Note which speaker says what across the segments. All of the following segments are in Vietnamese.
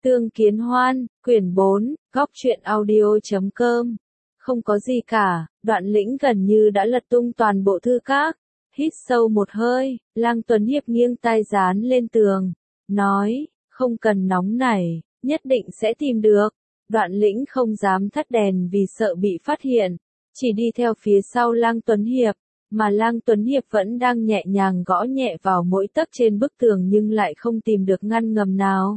Speaker 1: Tương Kiến Hoan, quyển 4, góc truyện audio.com. Không có gì cả, Đoạn Lĩnh gần như đã lật tung toàn bộ thư các. Hít sâu một hơi, Lang Tuấn Hiệp nghiêng tai dán lên tường, nói, không cần nóng nảy, nhất định sẽ tìm được. Đoạn Lĩnh không dám thắt đèn vì sợ bị phát hiện, chỉ đi theo phía sau Lang Tuấn Hiệp, mà Lang Tuấn Hiệp vẫn đang nhẹ nhàng gõ nhẹ vào mỗi tấc trên bức tường nhưng lại không tìm được ngăn ngầm nào.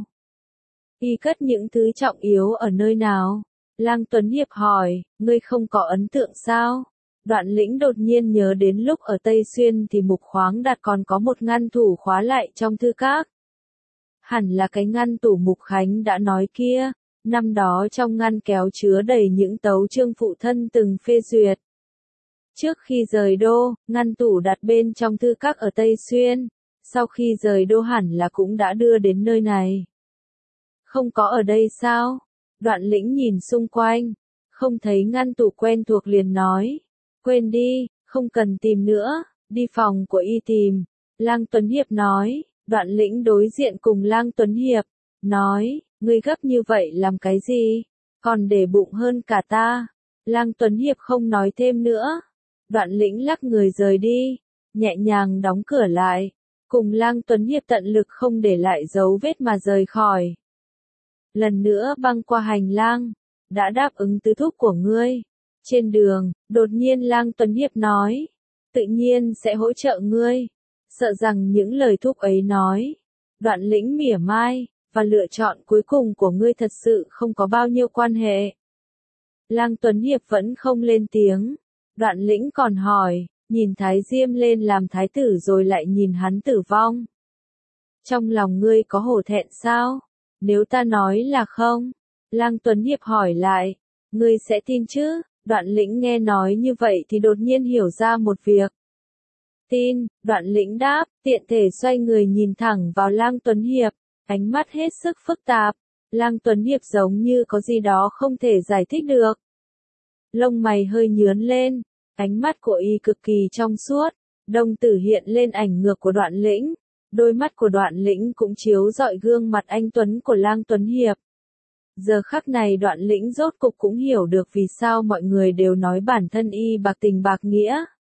Speaker 1: Y cất những thứ trọng yếu ở nơi nào? Lang Tuấn Hiệp hỏi, ngươi không có ấn tượng sao? Đoạn Lĩnh đột nhiên nhớ đến lúc ở Tây Xuyên thì Mục Khoáng Đạt còn có một ngăn tủ khóa lại trong thư các. Hẳn là cái ngăn tủ Mục Khánh đã nói kia, năm đó trong ngăn kéo chứa đầy những tấu chương phụ thân từng phê duyệt. Trước khi rời đô, ngăn tủ đặt bên trong thư các ở Tây Xuyên, sau khi rời đô hẳn là cũng đã đưa đến nơi này. Không có ở đây sao? Đoạn Lĩnh nhìn xung quanh, không thấy ngăn tủ quen thuộc liền nói, quên đi, không cần tìm nữa, đi phòng của y tìm. Lang Tuấn Hiệp nói, Đoạn Lĩnh đối diện cùng Lang Tuấn Hiệp, nói, ngươi gấp như vậy làm cái gì, còn để bụng hơn cả ta. Lang Tuấn Hiệp không nói thêm nữa. Đoạn Lĩnh lắc người rời đi, nhẹ nhàng đóng cửa lại, cùng Lang Tuấn Hiệp tận lực không để lại dấu vết mà rời khỏi. Lần nữa băng qua hành lang, đã đáp ứng tứ thúc của ngươi. Trên đường, đột nhiên Lang Tuấn Hiệp nói, tự nhiên sẽ hỗ trợ ngươi. Sợ rằng những lời thúc ấy nói, Đoạn Lĩnh mỉa mai, và lựa chọn cuối cùng của ngươi thật sự không có bao nhiêu quan hệ. Lang Tuấn Hiệp vẫn không lên tiếng. Đoạn Lĩnh còn hỏi, nhìn Thái Diêm lên làm thái tử rồi lại nhìn hắn tử vong. Trong lòng ngươi có hổ thẹn sao? Nếu ta nói là không, Lang Tuấn Hiệp hỏi lại, ngươi sẽ tin chứ? Đoạn Lĩnh nghe nói như vậy thì đột nhiên hiểu ra một việc. Tin, Đoạn Lĩnh đáp, tiện thể xoay người nhìn thẳng vào Lang Tuấn Hiệp, ánh mắt hết sức phức tạp. Lang Tuấn Hiệp giống như có gì đó không thể giải thích được. Lông mày hơi nhướn lên, ánh mắt của y cực kỳ trong suốt, đồng tử hiện lên ảnh ngược của Đoạn Lĩnh. Đôi mắt của Đoạn Lĩnh cũng chiếu rọi gương mặt anh tuấn của Lang Tuấn Hiệp. Giờ khắc này Đoạn Lĩnh rốt cục cũng hiểu được vì sao mọi người đều nói bản thân y bạc tình bạc nghĩa.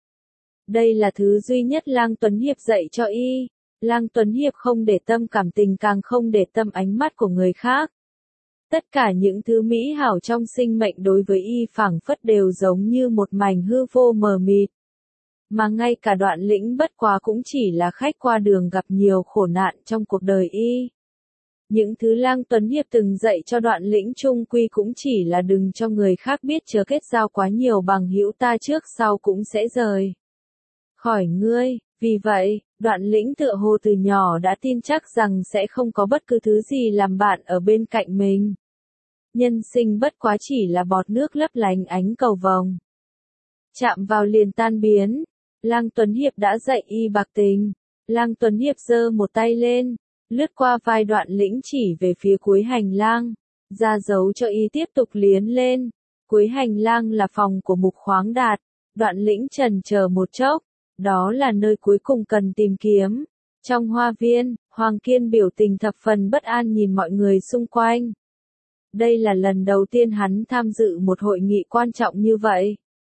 Speaker 1: Đây là thứ duy nhất Lang Tuấn Hiệp dạy cho y. Lang Tuấn Hiệp không để tâm cảm tình càng không để tâm ánh mắt của người khác. Tất cả những thứ mỹ hảo trong sinh mệnh đối với y phảng phất đều giống như một mảnh hư vô mờ mịt. Mà ngay cả Đoạn Lĩnh bất quá cũng chỉ là khách qua đường gặp nhiều khổ nạn trong cuộc đời y. Những thứ Lang Tuấn Hiệp từng dạy cho Đoạn Lĩnh chung quy cũng chỉ là đừng cho người khác biết chớ kết giao quá nhiều bằng hữu ta trước sau cũng sẽ rời khỏi ngươi. Vì vậy, Đoạn Lĩnh tựa hồ từ nhỏ đã tin chắc rằng sẽ không có bất cứ thứ gì làm bạn ở bên cạnh mình. Nhân sinh bất quá chỉ là bọt nước lấp lánh ánh cầu vồng. Chạm vào liền tan biến. Lang Tuấn Hiệp đã dạy y bạc tình. Lang Tuấn Hiệp giơ một tay lên, lướt qua vai Đoạn Lĩnh chỉ về phía cuối hành lang, ra dấu cho y tiếp tục liến lên. Cuối hành lang là phòng của Mục Khoáng Đạt. Đoạn Lĩnh chần chờ một chốc, đó là nơi cuối cùng cần tìm kiếm. Trong hoa viên, Hoàng Kiên biểu tình thập phần bất an nhìn mọi người xung quanh. Đây là lần đầu tiên hắn tham dự một hội nghị quan trọng như vậy.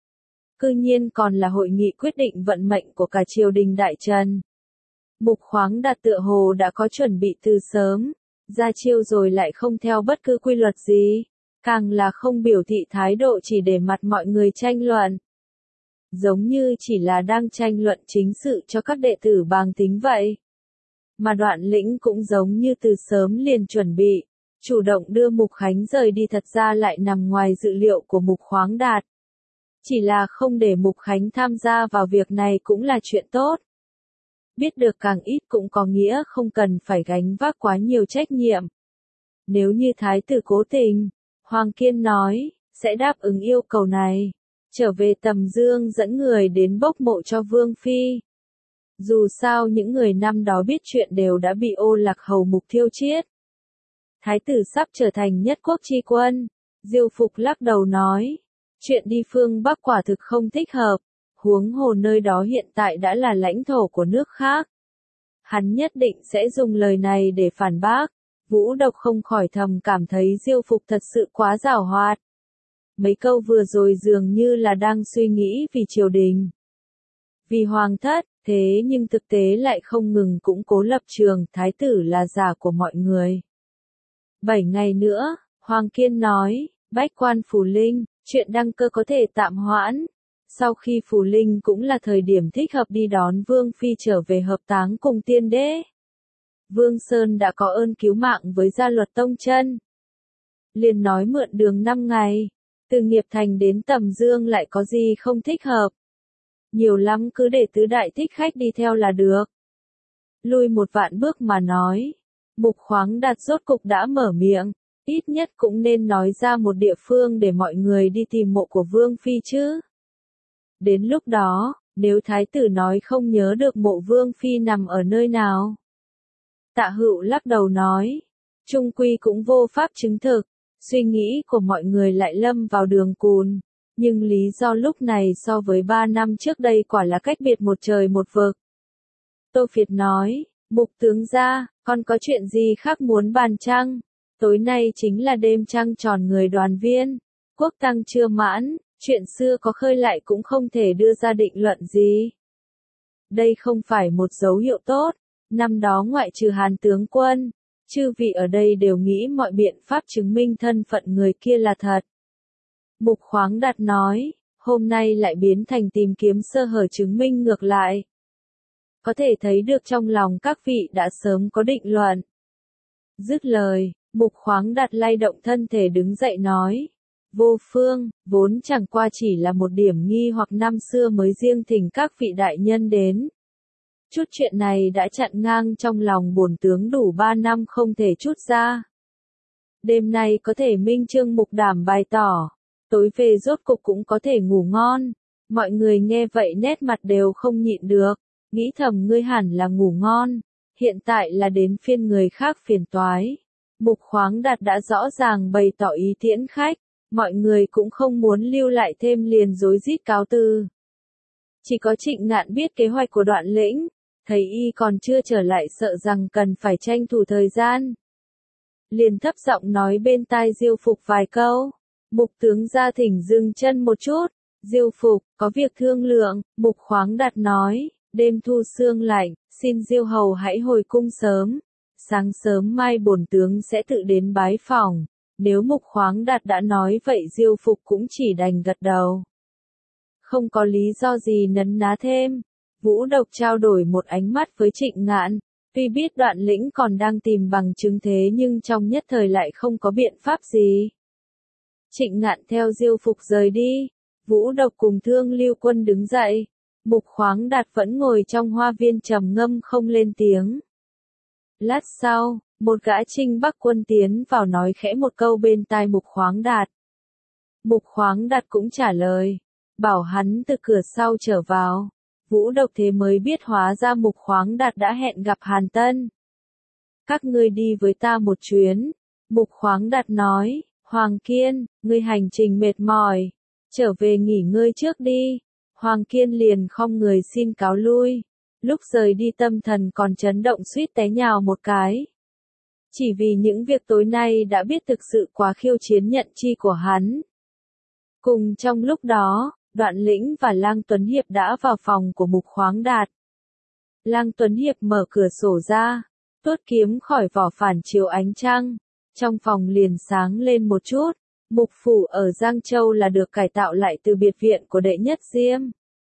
Speaker 1: Cư nhiên còn là hội nghị quyết định vận mệnh của cả triều đình Đại Trần. Mục Khoáng Đạt tựa hồ đã có chuẩn bị từ sớm, ra chiêu rồi lại không theo bất cứ quy luật gì, càng là không biểu thị thái độ chỉ để mặt mọi người tranh luận. Giống như chỉ là đang tranh luận chính sự cho các đệ tử bàng tính vậy. Mà Đoạn Lĩnh cũng giống như từ sớm liền chuẩn bị, chủ động đưa Mục Khánh rời đi thật ra lại nằm ngoài dự liệu của Mục Khoáng Đạt. Chỉ là không để Mục Khánh tham gia vào việc này cũng là chuyện tốt. Biết được càng ít cũng có nghĩa không cần phải gánh vác quá nhiều trách nhiệm. Nếu như thái tử cố tình, Hoàng Kiên nói, sẽ đáp ứng yêu cầu này. Trở về Tầm Dương dẫn người đến bốc mộ cho Vương Phi. Dù sao những người năm đó biết chuyện đều đã bị Ô Lạc Hầu Mục thiêu chết. Thái tử sắp trở thành nhất quốc chi quân. Diêu Phục lắc đầu nói, chuyện đi phương Bắc quả thực không thích hợp, huống hồ nơi đó hiện tại đã là lãnh thổ của nước khác. Hắn nhất định sẽ dùng lời này để phản bác. Vũ Độc không khỏi thầm cảm thấy Diêu Phục thật sự quá giảo hoạt. Mấy câu vừa rồi dường như là đang suy nghĩ vì triều đình, vì hoàng thất, thế nhưng thực tế lại không ngừng củng cố lập trường thái tử là giả của mọi người. 7 ngày nữa, Hoàng Kiên nói, bách quan Phù Linh, chuyện đăng cơ có thể tạm hoãn. Sau khi Phù Linh cũng là thời điểm thích hợp đi đón Vương Phi trở về hợp táng cùng tiên đế. Vương Sơn đã có ơn cứu mạng với gia luật tông chân. Liền nói mượn đường 5 ngày, từ Nghiệp Thành đến Tầm Dương lại có gì không thích hợp. Nhiều lắm cứ để tứ đại thích khách đi theo là được. Lui một vạn bước mà nói, Mục Khoáng Đạt rốt cục đã mở miệng, ít nhất cũng nên nói ra một địa phương để mọi người đi tìm mộ của Vương Phi chứ. Đến lúc đó, nếu thái tử nói không nhớ được mộ Vương Phi nằm ở nơi nào. Tạ Hữu lắc đầu nói, chung quy cũng vô pháp chứng thực, suy nghĩ của mọi người lại lâm vào đường cùn. Nhưng lý do lúc này so với 3 năm trước đây quả là cách biệt một trời một vực. Tô Phiệt nói, Mục tướng gia, con có chuyện gì khác muốn bàn chăng? Tối nay chính là đêm trăng tròn người đoàn viên. Quốc tăng chưa mãn, chuyện xưa có khơi lại cũng không thể đưa ra định luận gì. Đây không phải một dấu hiệu tốt. Năm đó ngoại trừ Hàn tướng quân, chư vị ở đây đều nghĩ mọi biện pháp chứng minh thân phận người kia là thật. Mục Khoáng Đạt nói, hôm nay lại biến thành tìm kiếm sơ hở chứng minh ngược lại. Có thể thấy được trong lòng các vị đã sớm có định luận. Dứt lời, Mục Khoáng Đạt lay động thân thể đứng dậy nói, Vô Phương, vốn chẳng qua chỉ là một điểm nghi hoặc năm xưa mới riêng thỉnh các vị đại nhân đến. Chút chuyện này đã chặn ngang trong lòng bổn tướng đủ 3 năm không thể chút ra. Đêm nay có thể minh chương Mục Đảm bày tỏ, tối về rốt cục cũng có thể ngủ ngon. Mọi người nghe vậy nét mặt đều không nhịn được, nghĩ thầm ngươi hẳn là ngủ ngon, hiện tại là đến phiên người khác phiền toái. Mục Khoáng Đạt đã rõ ràng bày tỏ ý tiễn khách, mọi người cũng không muốn lưu lại thêm liền rối rít cáo từ. Chỉ có Trịnh Ngạn biết kế hoạch của Đoạn Lĩnh, thấy y còn chưa trở lại sợ rằng cần phải tranh thủ thời gian. Liền thấp giọng nói bên tai Diêu Phục vài câu, Mục tướng gia thỉnh dừng chân một chút, Diêu Phục, có việc thương lượng, Mục Khoáng Đạt nói, đêm thu sương lạnh, xin Diêu hầu hãy hồi cung sớm, sáng sớm mai bổn tướng sẽ tự đến bái phỏng. Nếu Mục Khoáng Đạt đã nói vậy Diêu Phục cũng chỉ đành gật đầu. Không có lý do gì nấn ná thêm. Vũ Độc trao đổi một ánh mắt với Trịnh Ngạn, tuy biết Đoạn Lĩnh còn đang tìm bằng chứng thế nhưng trong nhất thời lại không có biện pháp gì. Trịnh Ngạn theo Diêu Phục rời đi, Vũ Độc cùng Thương Lưu Quân đứng dậy, Mục Khoáng Đạt vẫn ngồi trong hoa viên trầm ngâm không lên tiếng. Lát sau, một gã Trinh Bắc quân tiến vào nói khẽ một câu bên tai Mục Khoáng Đạt. Mục Khoáng Đạt cũng trả lời, bảo hắn từ cửa sau trở vào. Vũ Độc thế mới biết hóa ra Mục Khoáng Đạt đã hẹn gặp Hàn Tân. Các ngươi đi với ta một chuyến. Mục Khoáng Đạt nói, Hoàng Kiên, ngươi hành trình mệt mỏi, trở về nghỉ ngơi trước đi. Hoàng Kiên liền khom người xin cáo lui. Lúc rời đi tâm thần còn chấn động suýt té nhào một cái. Chỉ vì những việc tối nay đã biết thực sự quá khiêu chiến nhận chi của hắn. Cùng trong lúc đó, Đoạn Lĩnh và Lang Tuấn Hiệp đã vào phòng của Mục Khoáng Đạt. Lang Tuấn Hiệp mở cửa sổ ra, tuốt kiếm khỏi vỏ phản chiếu ánh trăng. Trong phòng liền sáng lên một chút. Mục phủ ở Giang Châu là được cải tạo lại từ biệt viện của đệ nhất Diêm.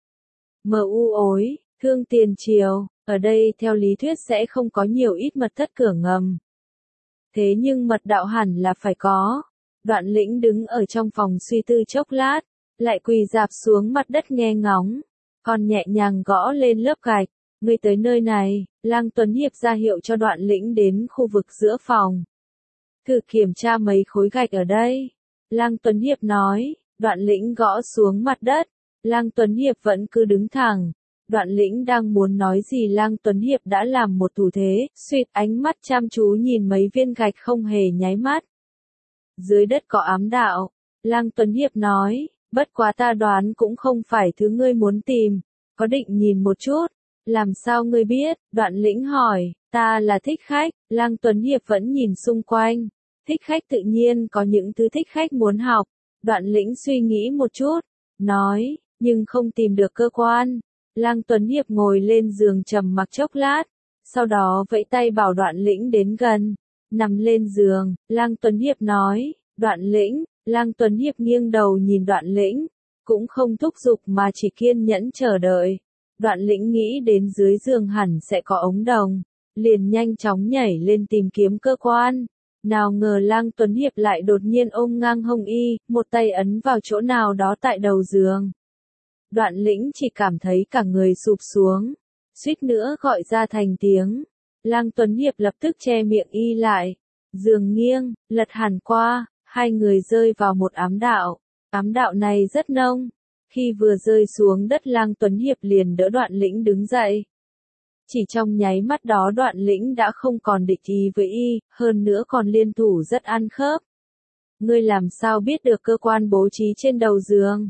Speaker 1: M.U. ối, Thương Tiền Triều, ở đây theo lý thuyết sẽ không có nhiều ít mật thất cửa ngầm. Thế nhưng mật đạo hẳn là phải có. Đoạn Lĩnh đứng ở trong phòng suy tư chốc lát, lại quỳ rạp xuống mặt đất nghe ngóng, còn nhẹ nhàng gõ lên lớp gạch. Ngươi tới nơi này, Lang Tuấn Hiệp ra hiệu cho Đoạn Lĩnh đến khu vực giữa phòng. Thử kiểm tra mấy khối gạch ở đây. Lang Tuấn Hiệp nói, Đoạn Lĩnh gõ xuống mặt đất. Lang Tuấn Hiệp vẫn cứ đứng thẳng. Đoạn Lĩnh đang muốn nói gì Lang Tuấn Hiệp đã làm một thủ thế, suýt ánh mắt chăm chú nhìn mấy viên gạch không hề nháy mắt. Dưới đất có ám đạo. Lang Tuấn Hiệp nói, bất quá ta đoán cũng không phải thứ ngươi muốn tìm. Có định nhìn một chút. Làm sao ngươi biết? Đoạn Lĩnh hỏi, ta là thích khách, Lăng Tuấn Hiệp vẫn nhìn xung quanh. Thích khách tự nhiên có những thứ thích khách muốn học. Đoạn Lĩnh suy nghĩ một chút, nói, nhưng không tìm được cơ quan. Lăng Tuấn Hiệp ngồi lên giường trầm mặc chốc lát, sau đó vẫy tay bảo Đoạn Lĩnh đến gần. Nằm lên giường, Lăng Tuấn Hiệp nói, Đoạn Lĩnh. Lăng Tuấn Hiệp nghiêng đầu nhìn Đoạn Lĩnh, cũng không thúc giục mà chỉ kiên nhẫn chờ đợi. Đoạn Lĩnh nghĩ đến dưới giường hẳn sẽ có ống đồng, liền nhanh chóng nhảy lên tìm kiếm cơ quan. Nào ngờ Lăng Tuấn Hiệp lại đột nhiên ôm ngang hông y, một tay ấn vào chỗ nào đó tại đầu giường. Đoạn Lĩnh chỉ cảm thấy cả người sụp xuống, suýt nữa gọi ra thành tiếng. Lăng Tuấn Hiệp lập tức che miệng y lại. Giường nghiêng, lật hẳn qua, hai người rơi vào một ám đạo. Ám đạo này rất nông. Khi vừa rơi xuống đất Lăng Tuấn Hiệp liền đỡ Đoạn Lĩnh đứng dậy. Chỉ trong nháy mắt đó Đoạn Lĩnh đã không còn địch ý với y, hơn nữa còn liên thủ rất ăn khớp. Ngươi làm sao biết được cơ quan bố trí trên đầu giường?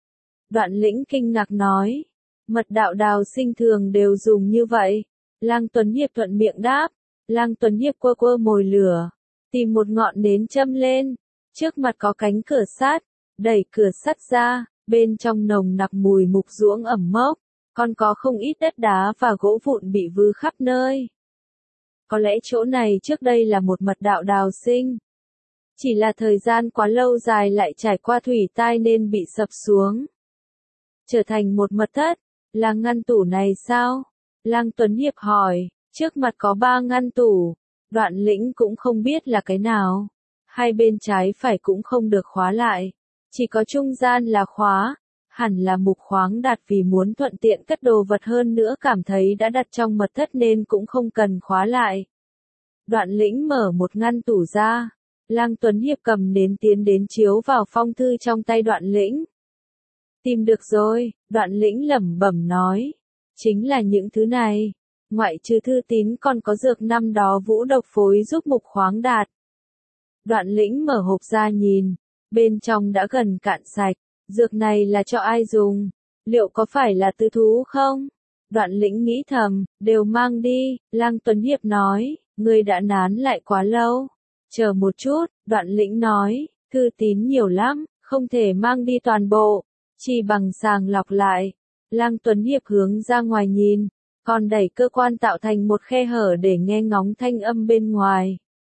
Speaker 1: Đoạn Lĩnh kinh ngạc nói. Mật đạo đào sinh thường đều dùng như vậy. Lăng Tuấn Hiệp thuận miệng đáp. Lăng Tuấn Hiệp quơ quơ mồi lửa, tìm một ngọn nến châm lên. Trước mặt có cánh cửa sắt, đẩy cửa sắt ra, bên trong nồng nặc mùi mục ruỗng ẩm mốc, còn có không ít đất đá và gỗ vụn bị vư khắp nơi. Có lẽ chỗ này trước đây là một mật đạo đào sinh. Chỉ là thời gian quá lâu dài lại trải qua thủy tai nên bị sập xuống, trở thành một mật thất. Là ngăn tủ này sao? Lăng Tuấn Hiệp hỏi. Trước mặt có 3 ngăn tủ. Đoạn Lĩnh cũng không biết là cái nào. Hai bên trái phải cũng không được khóa lại. Chỉ có trung gian là khóa. Hẳn là mục khoáng đặt vì muốn thuận tiện cất đồ vật hơn nữa cảm thấy đã đặt trong mật thất nên cũng không cần khóa lại. Đoạn Lĩnh mở một ngăn tủ ra. Lăng Tuấn Hiệp cầm nến tiến đến chiếu vào phong thư trong tay Đoạn Lĩnh. Tìm được rồi, Đoạn Lĩnh lẩm bẩm nói. Chính là những thứ này. Ngoại trừ thư tín còn có dược năm đó Vũ độc phối giúp mục khoáng đạt. Đoạn Lĩnh mở hộp ra nhìn. Bên trong đã gần cạn sạch. Dược này là cho ai dùng? Liệu có phải là tư thú không? Đoạn Lĩnh nghĩ thầm, đều mang đi. Lăng Tuấn Hiệp nói, ngươi đã nán lại quá lâu. Chờ một chút, Đoạn Lĩnh nói, thư tín nhiều lắm, không thể mang đi toàn bộ. Chỉ bằng sàng lọc lại. Lăng Tuấn Hiệp hướng ra ngoài nhìn, còn đẩy cơ quan tạo thành một khe hở để nghe ngóng thanh âm bên ngoài.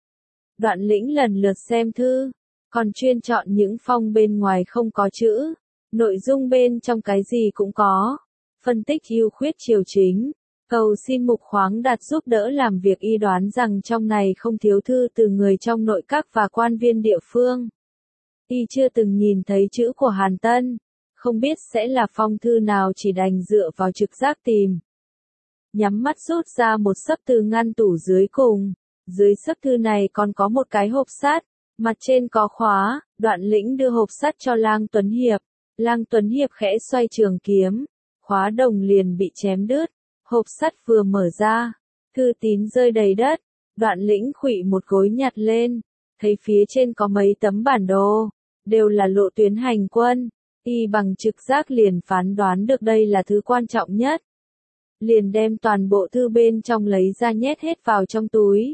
Speaker 1: Đoạn Lĩnh lần lượt xem thư, còn chuyên chọn những phong bên ngoài không có chữ, nội dung bên trong cái gì cũng có. Phân tích ưu khuyết chiều chính, cầu xin mục khoáng đạt giúp đỡ làm việc y đoán rằng trong này không thiếu thư từ người trong nội các và quan viên địa phương. Y chưa từng nhìn thấy chữ của Hàn Tân. Không biết sẽ là phong thư nào chỉ đành dựa vào trực giác tìm. Nhắm mắt rút ra một xấp từ ngăn tủ dưới cùng. Dưới xấp thư này còn có một cái hộp sắt. Mặt trên có khóa. Đoạn Lĩnh đưa hộp sắt cho Lăng Tuấn Hiệp. Lăng Tuấn Hiệp khẽ xoay trường kiếm. Khóa đồng liền bị chém đứt. Hộp sắt vừa mở ra. Thư tín rơi đầy đất. Đoạn Lĩnh khuỵu một gối nhặt lên. Thấy phía trên có mấy tấm bản đồ. Đều là lộ tuyến hành quân. Y bằng trực giác liền phán đoán được đây là thứ quan trọng nhất. Liền đem toàn bộ thư bên trong lấy ra nhét hết vào trong túi.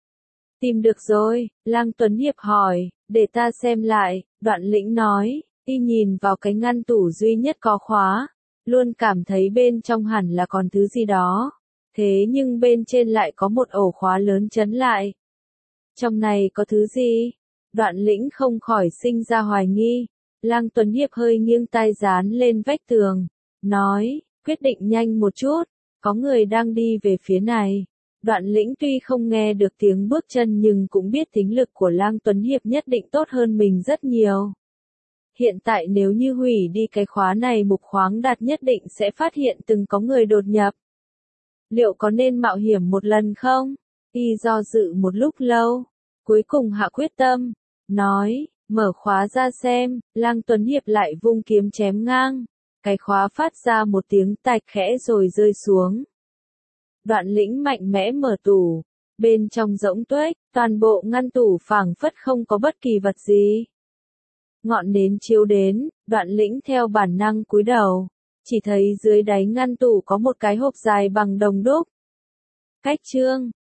Speaker 1: Tìm được rồi, Lăng Tuấn Hiệp hỏi, để ta xem lại. Đoạn Lĩnh nói. Y nhìn vào cái ngăn tủ duy nhất có khóa, luôn cảm thấy bên trong hẳn là còn thứ gì đó. Thế nhưng bên trên lại có một ổ khóa lớn chấn lại. Trong này có thứ gì? Đoạn Lĩnh không khỏi sinh ra hoài nghi. Lăng Tuấn Hiệp hơi nghiêng tai dán lên vách tường, nói, quyết định nhanh một chút, có người đang đi về phía này. Đoạn Lĩnh tuy không nghe được tiếng bước chân nhưng cũng biết thính lực của Lăng Tuấn Hiệp nhất định tốt hơn mình rất nhiều. Hiện tại nếu như hủy đi cái khóa này mục khoáng đạt nhất định sẽ phát hiện từng có người đột nhập. Liệu có nên mạo hiểm một lần không? Y do dự một lúc lâu, cuối cùng hạ quyết tâm, nói, mở khóa ra xem. Lăng Tuấn Hiệp lại vung kiếm chém ngang. Cái khóa phát ra một tiếng tạch khẽ rồi rơi xuống. Đoạn Lĩnh mạnh mẽ mở tủ. Bên trong rỗng tuếch, toàn bộ ngăn tủ phảng phất không có bất kỳ vật gì. Ngọn nến chiếu đến, Đoạn Lĩnh theo bản năng cúi đầu. Chỉ thấy dưới đáy ngăn tủ có một cái hộp dài bằng đồng đúc. Cách chương